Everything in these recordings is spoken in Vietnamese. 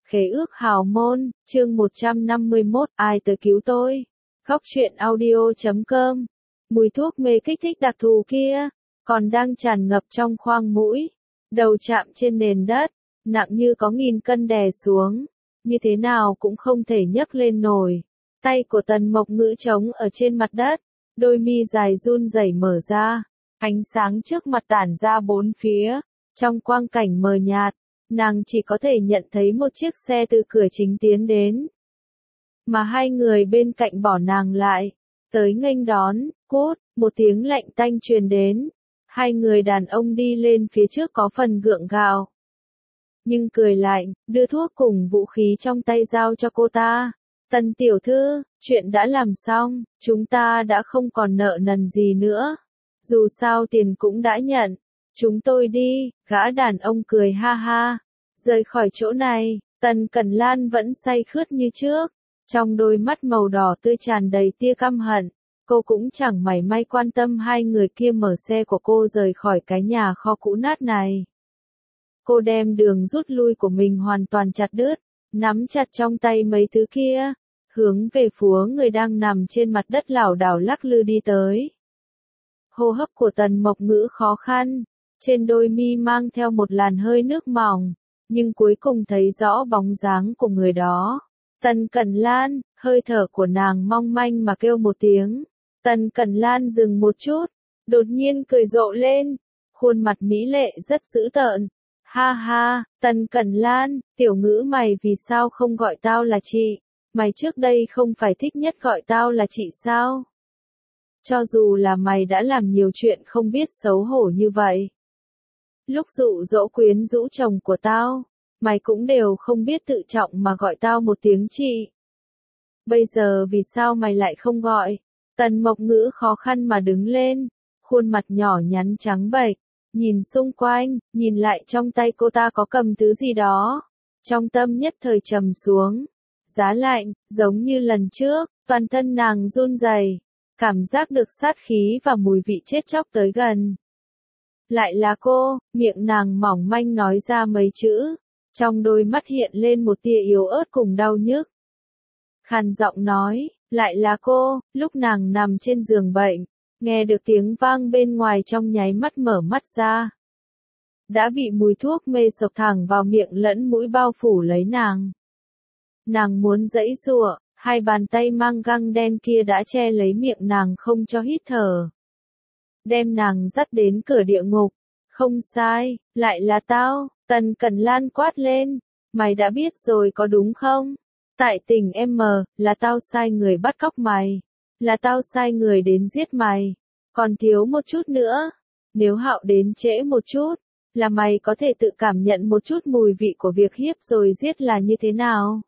Khế ước hào môn, chương 151, ai tới cứu tôi? Góc truyện audio.com. Mùi thuốc mê kích thích đặc thù kia, còn đang tràn ngập trong khoang mũi. Đầu chạm trên nền đất, nặng như có 1000 cân đè xuống. Như thế nào cũng không thể nhấc lên nổi. Tay của Tần Mộc Ngữ trống ở trên mặt đất, đôi mi dài run rẩy mở ra. Ánh sáng trước mặt tản ra bốn phía, trong quang cảnh mờ nhạt. Nàng chỉ có thể nhận thấy một chiếc xe từ cửa chính tiến đến. Mà hai người bên cạnh bỏ nàng lại. Tới nghênh đón, cút, một tiếng lạnh tanh truyền đến. Hai người đàn ông đi lên phía trước có phần gượng gạo. Nhưng cười lạnh, đưa thuốc cùng vũ khí trong tay giao cho cô ta. Tần tiểu thư, chuyện đã làm xong, chúng ta đã không còn nợ nần gì nữa. Dù sao tiền cũng đã nhận. Chúng tôi đi, gã đàn ông cười ha ha. Rời khỏi chỗ này, Tần Cẩn Lan vẫn say khướt như trước. Trong đôi mắt màu đỏ tươi tràn đầy tia căm hận. Cô cũng chẳng mảy may quan tâm hai người kia mở xe của cô rời khỏi cái nhà kho cũ nát này. Cô đem đường rút lui của mình hoàn toàn chặt đứt, nắm chặt trong tay mấy thứ kia, hướng về phía người đang nằm trên mặt đất lảo đảo lắc lư đi tới. Hô hấp của Tần Mộc Ngữ khó khăn, trên đôi mi mang theo một làn hơi nước mỏng, nhưng cuối cùng thấy rõ bóng dáng của người đó. Tần Cẩn Lan, hơi thở của nàng mong manh mà kêu một tiếng. Tần Cẩn Lan dừng một chút, đột nhiên cười rộ lên, khuôn mặt mỹ lệ rất dữ tợn. Ha ha, Tần Cẩn Lan, tiểu Ngữ mày vì sao không gọi tao là chị? Mày trước đây không phải thích nhất gọi tao là chị sao? Cho dù là mày đã làm nhiều chuyện không biết xấu hổ như vậy. Lúc dụ dỗ quyến rũ chồng của tao, mày cũng đều không biết tự trọng mà gọi tao một tiếng chị. Bây giờ vì sao mày lại không gọi? Tần Mộc Ngữ khó khăn mà đứng lên, khuôn mặt nhỏ nhắn trắng bệch, nhìn xung quanh, nhìn lại trong tay cô ta có cầm thứ gì đó. Trong tâm nhất thời trầm xuống, giá lạnh, giống như lần trước, toàn thân nàng run rẩy, cảm giác được sát khí và mùi vị chết chóc tới gần. Lại là cô, miệng nàng mỏng manh nói ra mấy chữ, trong đôi mắt hiện lên một tia yếu ớt cùng đau nhức. Khàn giọng nói, lại là cô, lúc nàng nằm trên giường bệnh, nghe được tiếng vang bên ngoài trong nháy mắt mở mắt ra. Đã bị mùi thuốc mê sộc thẳng vào miệng lẫn mũi bao phủ lấy nàng. Nàng muốn giãy giụa, hai bàn tay mang găng đen kia đã che lấy miệng nàng không cho hít thở. Đem nàng dắt đến cửa địa ngục. Không sai, lại là tao, Tần Cẩn Lan quát lên. Mày đã biết rồi có đúng không? Tại tỉnh M, là tao sai người bắt cóc mày. Là tao sai người đến giết mày. Còn thiếu một chút nữa. Nếu Hạo đến trễ một chút, là mày có thể tự cảm nhận một chút mùi vị của việc hiếp rồi giết là như thế nào.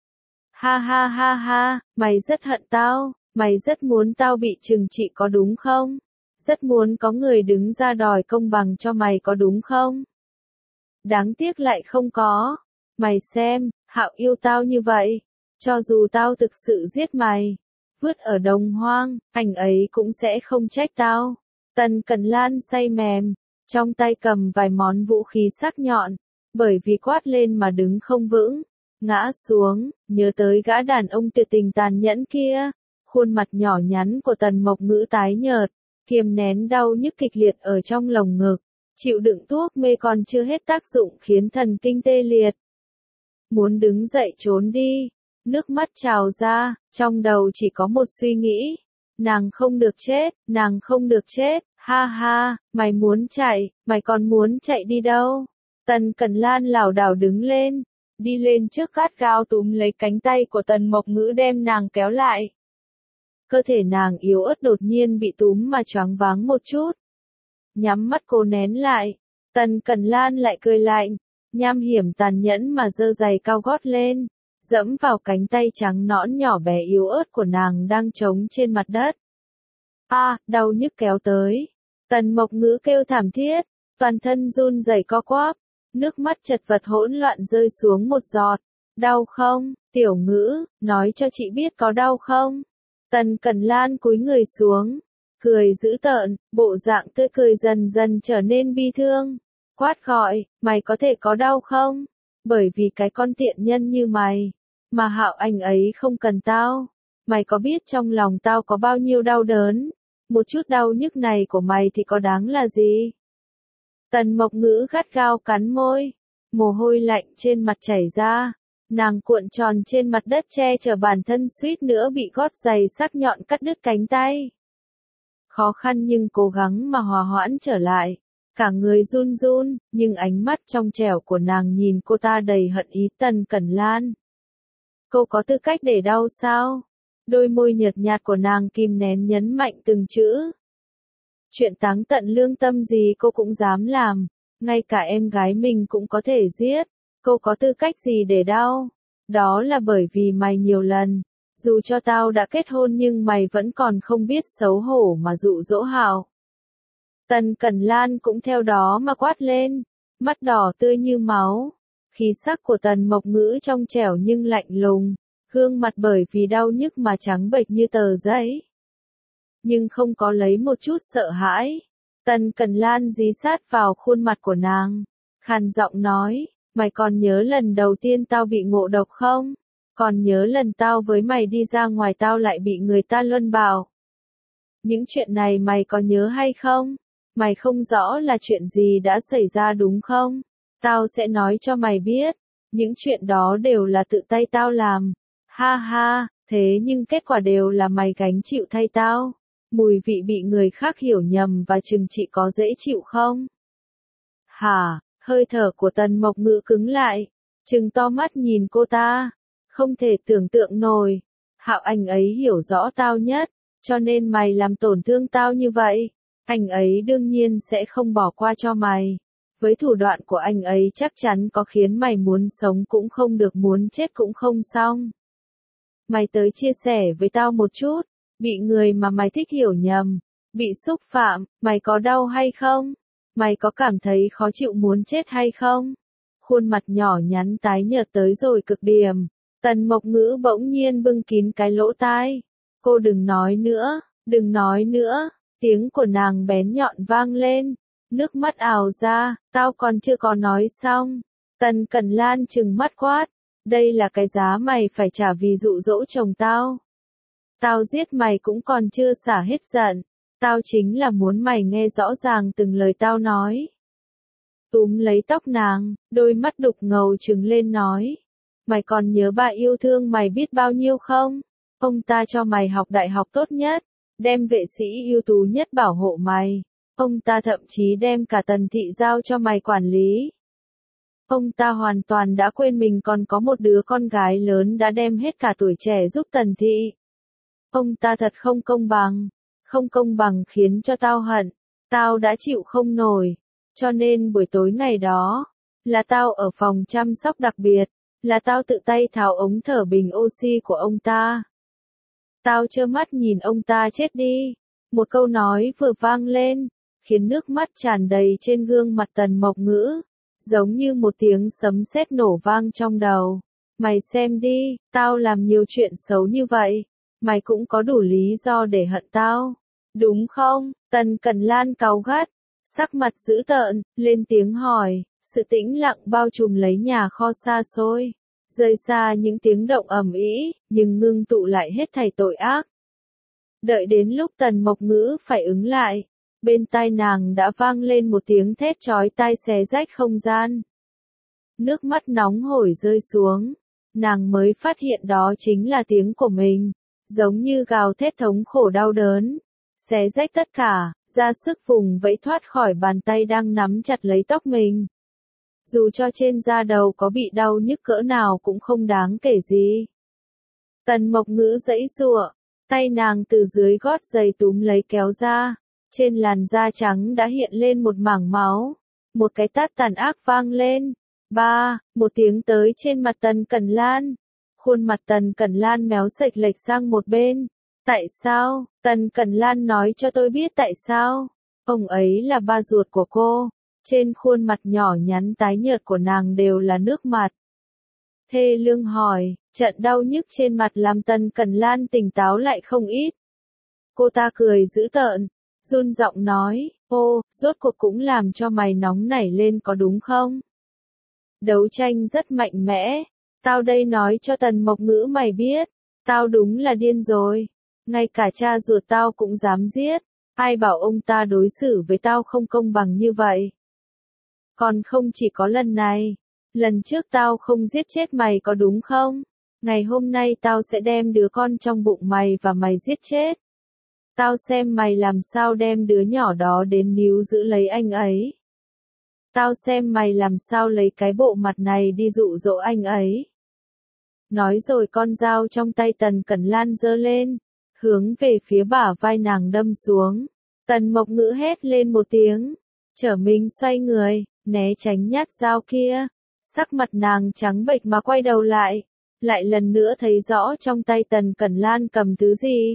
Ha ha ha ha, mày rất hận tao, mày rất muốn tao bị trừng trị có đúng không? Rất muốn có người đứng ra đòi công bằng cho mày có đúng không? Đáng tiếc lại không có. Mày xem, Hạo yêu tao như vậy. Cho dù tao thực sự giết mày, vứt ở đồng hoang, anh ấy cũng sẽ không trách tao. Tần Cẩn Lan say mềm, trong tay cầm vài món vũ khí sắc nhọn, bởi vì quát lên mà đứng không vững, ngã xuống, nhớ tới gã đàn ông tuyệt tình tàn nhẫn kia. Khuôn mặt nhỏ nhắn của Tần Mộc Ngữ tái nhợt, kiềm nén đau nhức kịch liệt ở trong lồng ngực, chịu đựng thuốc mê còn chưa hết tác dụng khiến thần kinh tê liệt. Muốn đứng dậy trốn đi, nước mắt trào ra, trong đầu chỉ có một suy nghĩ. Nàng không được chết, nàng không được chết, ha ha, mày muốn chạy, mày còn muốn chạy đi đâu? Tần Cẩn Lan lảo đảo đứng lên, đi lên trước gắt gao túm lấy cánh tay của Tần Mộc Ngữ đem nàng kéo lại. Cơ thể nàng yếu ớt đột nhiên bị túm mà choáng váng một chút. Nhắm mắt cô nén lại, Tần Cẩn Lan lại cười lạnh, nham hiểm tàn nhẫn mà giơ giày cao gót lên, dẫm vào cánh tay trắng nõn nhỏ bé yếu ớt của nàng đang trống trên mặt đất. Đau nhức kéo tới. Tần Mộc Ngữ kêu thảm thiết, toàn thân run rẩy co quắp, nước mắt chật vật hỗn loạn rơi xuống một giọt. Đau không, tiểu Ngữ, nói cho chị biết có đau không? Tần Cẩn Lan cúi người xuống, cười dữ tợn, bộ dạng tươi cười dần dần trở nên bi thương. Quát gọi, mày có thể có đau không? Bởi vì cái con tiện nhân như mày, mà Hạo anh ấy không cần tao. Mày có biết trong lòng tao có bao nhiêu đau đớn? Một chút đau nhức này của mày thì có đáng là gì? Tần Mộc Ngữ gắt gao cắn môi, mồ hôi lạnh trên mặt chảy ra, nàng cuộn tròn trên mặt đất che chở bản thân suýt nữa bị gót giày sắc nhọn cắt đứt cánh tay. Khó khăn nhưng cố gắng mà hòa hoãn trở lại, cả người run run, nhưng ánh mắt trong trẻo của nàng nhìn cô ta đầy hận ý. Tần Cẩn Lan, cô có tư cách để đau sao? Đôi môi nhợt nhạt của nàng kìm nén nhấn mạnh từng chữ. Chuyện táng tận lương tâm gì cô cũng dám làm, ngay cả em gái mình cũng có thể giết, cô có tư cách gì để đau? Đó là bởi vì mày nhiều lần, dù cho tao đã kết hôn nhưng mày vẫn còn không biết xấu hổ mà dụ dỗ Hạo. Tần Cẩn Lan cũng theo đó mà quát lên, mắt đỏ tươi như máu, khí sắc của Tần Mộc Ngữ trong trẻo nhưng lạnh lùng, gương mặt bởi vì đau nhức mà trắng bệch như tờ giấy. Nhưng không có lấy một chút sợ hãi. Tần Cẩn Lan dí sát vào khuôn mặt của nàng, khàn giọng nói, mày còn nhớ lần đầu tiên tao bị ngộ độc không? Còn nhớ lần tao với mày đi ra ngoài tao lại bị người ta luân bảo? Những chuyện này mày có nhớ hay không? Mày không rõ là chuyện gì đã xảy ra đúng không? Tao sẽ nói cho mày biết, những chuyện đó đều là tự tay tao làm. Ha ha, thế nhưng kết quả đều là mày gánh chịu thay tao. Mùi vị bị người khác hiểu nhầm và trừng trị có dễ chịu không? Hả? Hơi thở của Tần Mộc Ngữ cứng lại, trừng to mắt nhìn cô ta. Không thể tưởng tượng nổi. Hạo anh ấy hiểu rõ tao nhất, cho nên mày làm tổn thương tao như vậy. Anh ấy đương nhiên sẽ không bỏ qua cho mày. Với thủ đoạn của anh ấy chắc chắn có khiến mày muốn sống cũng không được, muốn chết cũng không xong. Mày tới chia sẻ với tao một chút. Bị người mà mày thích hiểu nhầm, bị xúc phạm, mày có đau hay không? Mày có cảm thấy khó chịu muốn chết hay không? Khuôn mặt nhỏ nhắn tái nhợt tới rồi cực điểm. Tần Mộc Ngữ bỗng nhiên bưng kín cái lỗ tai. Cô đừng nói nữa, đừng nói nữa. Tiếng của nàng bén nhọn vang lên. Nước mắt ào ra, tao còn chưa có nói xong. Tần Cẩn Lan trừng mắt quát. Đây là cái giá mày phải trả vì dụ dỗ chồng tao. Tao giết mày cũng còn chưa xả hết giận. Tao chính là muốn mày nghe rõ ràng từng lời tao nói. Túm lấy tóc nàng, đôi mắt đục ngầu trừng lên nói. Mày còn nhớ bà yêu thương mày biết bao nhiêu không? Ông ta cho mày học đại học tốt nhất, đem vệ sĩ ưu tú nhất bảo hộ mày. Ông ta thậm chí đem cả Tần thị giao cho mày quản lý. Ông ta hoàn toàn đã quên mình còn có một đứa con gái lớn đã đem hết cả tuổi trẻ giúp Tần thị. Ông ta thật không công bằng khiến cho tao hận, tao đã chịu không nổi, cho nên buổi tối ngày đó, là tao ở phòng chăm sóc đặc biệt, là tao tự tay tháo ống thở bình oxy của ông ta. Tao trơ mắt nhìn ông ta chết đi, một câu nói vừa vang lên, khiến nước mắt tràn đầy trên gương mặt Tần Mộc Ngữ, giống như một tiếng sấm sét nổ vang trong đầu. Mày xem đi, tao làm nhiều chuyện xấu như vậy. Mày cũng có đủ lý do để hận tao, đúng không? Tần Cẩn Lan cáu gắt, sắc mặt dữ tợn, lên tiếng hỏi, sự tĩnh lặng bao trùm lấy nhà kho xa xôi, rời xa những tiếng động ầm ĩ, nhưng ngưng tụ lại hết thảy tội ác. Đợi đến lúc Tần Mộc Ngữ phải ứng lại, bên tai nàng đã vang lên một tiếng thét chói tai xé rách không gian. Nước mắt nóng hổi rơi xuống, nàng mới phát hiện đó chính là tiếng của mình. Giống như gào thét thống khổ đau đớn, xé rách tất cả, ra sức vùng vẫy thoát khỏi bàn tay đang nắm chặt lấy tóc mình. Dù cho trên da đầu có bị đau nhức cỡ nào cũng không đáng kể gì. Tần Mộc Ngữ giãy giụa, tay nàng từ dưới gót giày túm lấy kéo ra, trên làn da trắng đã hiện lên một mảng máu. Một cái tát tàn ác vang lên. Một tiếng tới trên mặt Tần Cẩn Lan. Khuôn mặt Tần Cẩn Lan méo sệch lệch sang một bên. Tại sao? Tần Cẩn Lan nói cho tôi biết tại sao. Ông ấy là ba ruột của cô. Trên khuôn mặt nhỏ nhắn tái nhợt của nàng đều là nước mặt. Thê lương hỏi, trận đau nhức trên mặt làm Tần Cẩn Lan tỉnh táo lại không ít. Cô ta cười dữ tợn, run giọng nói, ô, rốt cuộc cũng làm cho mày nóng nảy lên có đúng không? đấu tranh rất mạnh mẽ. Tao đây nói cho Tần Mộc Ngữ mày biết, tao đúng là điên rồi. Ngay cả cha ruột tao cũng dám giết, ai bảo ông ta đối xử với tao không công bằng như vậy. Còn không chỉ có lần này, lần trước tao không giết chết mày có đúng không? Ngày hôm nay tao sẽ đem đứa con trong bụng mày và mày giết chết. Tao xem mày làm sao đem đứa nhỏ đó đến níu giữ lấy anh ấy. Tao xem mày làm sao lấy cái bộ mặt này đi dụ dỗ anh ấy. Nói rồi con dao trong tay Tần Cẩn Lan giơ lên, hướng về phía bả vai nàng đâm xuống. Tần Mộc Ngữ hét lên một tiếng, trở mình xoay người, né tránh nhát dao kia. Sắc mặt nàng trắng bệch mà quay đầu lại lần nữa thấy rõ trong tay Tần Cẩn Lan cầm thứ gì.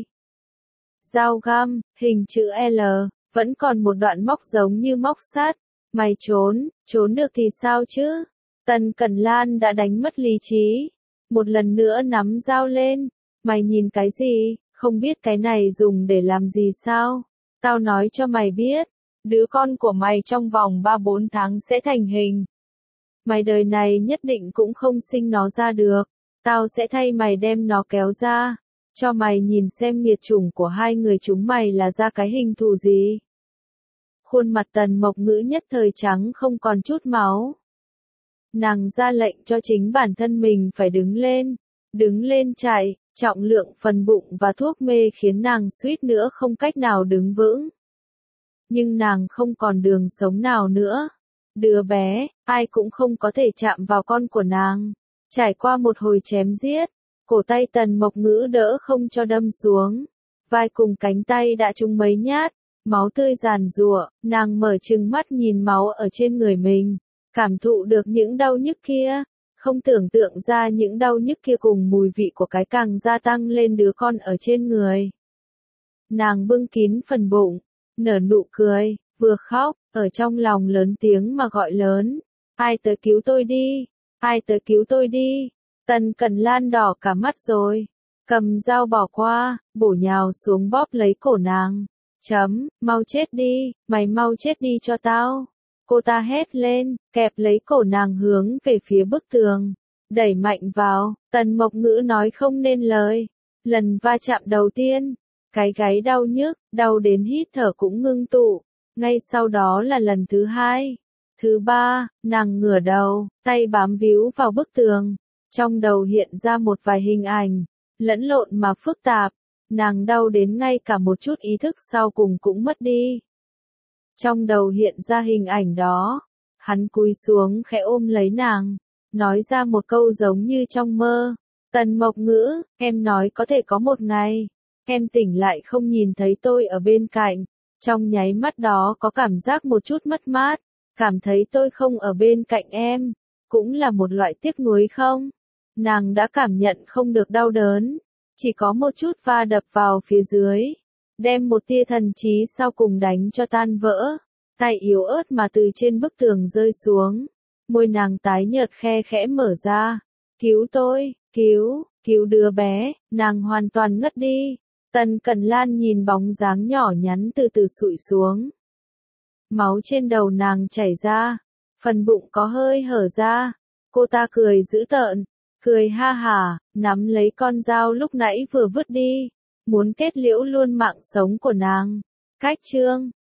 Dao găm, hình chữ L, vẫn còn một đoạn móc giống như móc sắt. Mày trốn được thì sao chứ? Tần Cẩn Lan đã đánh mất lý trí. Một lần nữa nắm dao lên. Mày nhìn cái gì, không biết cái này dùng để làm gì sao? Tao nói cho mày biết, đứa con của mày trong vòng 3-4 tháng sẽ thành hình. Mày đời này nhất định cũng không sinh nó ra được. Tao sẽ thay mày đem nó kéo ra, cho mày nhìn xem nghiệt chủng của hai người chúng mày là ra cái hình thù gì. Khuôn mặt Tần Mộc Ngữ nhất thời trắng không còn chút máu. Nàng ra lệnh cho chính bản thân mình phải đứng lên chạy, trọng lượng phần bụng và thuốc mê khiến nàng suýt nữa không cách nào đứng vững. Nhưng nàng không còn đường sống nào nữa. Đứa bé, ai cũng không có thể chạm vào con của nàng. Trải qua một hồi chém giết, cổ tay Tần Mộc Ngữ đỡ không cho đâm xuống. Vai cùng cánh tay đã trúng mấy nhát, máu tươi giàn giụa, nàng mở trừng mắt nhìn máu ở trên người mình, cảm thụ được những đau nhức kia, không tưởng tượng ra những đau nhức kia cùng mùi vị của cái càng gia tăng lên đứa con ở trên người. Nàng bưng kín phần bụng, nở nụ cười, vừa khóc, ở trong lòng lớn tiếng mà gọi lớn, ai tới cứu tôi đi, ai tới cứu tôi đi. Tần Cẩn Lan đỏ cả mắt rồi, cầm dao bỏ qua, bổ nhào xuống bóp lấy cổ nàng. Mau chết đi, mày mau chết đi cho tao. Cô ta hét lên, kẹp lấy cổ nàng hướng về phía bức tường, đẩy mạnh vào. Tần Mộc Ngữ nói không nên lời. Lần va chạm đầu tiên, cái gáy đau nhức, đau đến hít thở cũng ngưng tụ. Ngay sau đó là lần thứ hai, thứ ba, nàng ngửa đầu, tay bám víu vào bức tường. Trong đầu hiện ra một vài hình ảnh, lẫn lộn mà phức tạp. Nàng đau đến ngay cả một chút ý thức sau cùng cũng mất đi. Trong đầu hiện ra hình ảnh đó, hắn cúi xuống khẽ ôm lấy nàng, nói ra một câu giống như trong mơ. Tần Mộc Ngữ, em nói có thể có một ngày, em tỉnh lại không nhìn thấy tôi ở bên cạnh. Trong nháy mắt đó có cảm giác một chút mất mát, cảm thấy tôi không ở bên cạnh em, cũng là một loại tiếc nuối không? Nàng đã cảm nhận không được đau đớn, chỉ có một chút va đập vào phía dưới, đem một tia thần trí sau cùng đánh cho tan vỡ. Tay yếu ớt mà từ trên bức tường rơi xuống, môi nàng tái nhợt khe khẽ mở ra. Cứu tôi, cứu đứa bé, nàng hoàn toàn ngất đi. Tần Cẩn Lan nhìn bóng dáng nhỏ nhắn từ từ sụi xuống. Máu trên đầu nàng chảy ra, phần bụng có hơi hở ra. Cô ta cười dữ tợn, cười ha hả, nắm lấy con dao lúc nãy vừa vứt đi, muốn kết liễu luôn mạng sống của nàng. Cách chương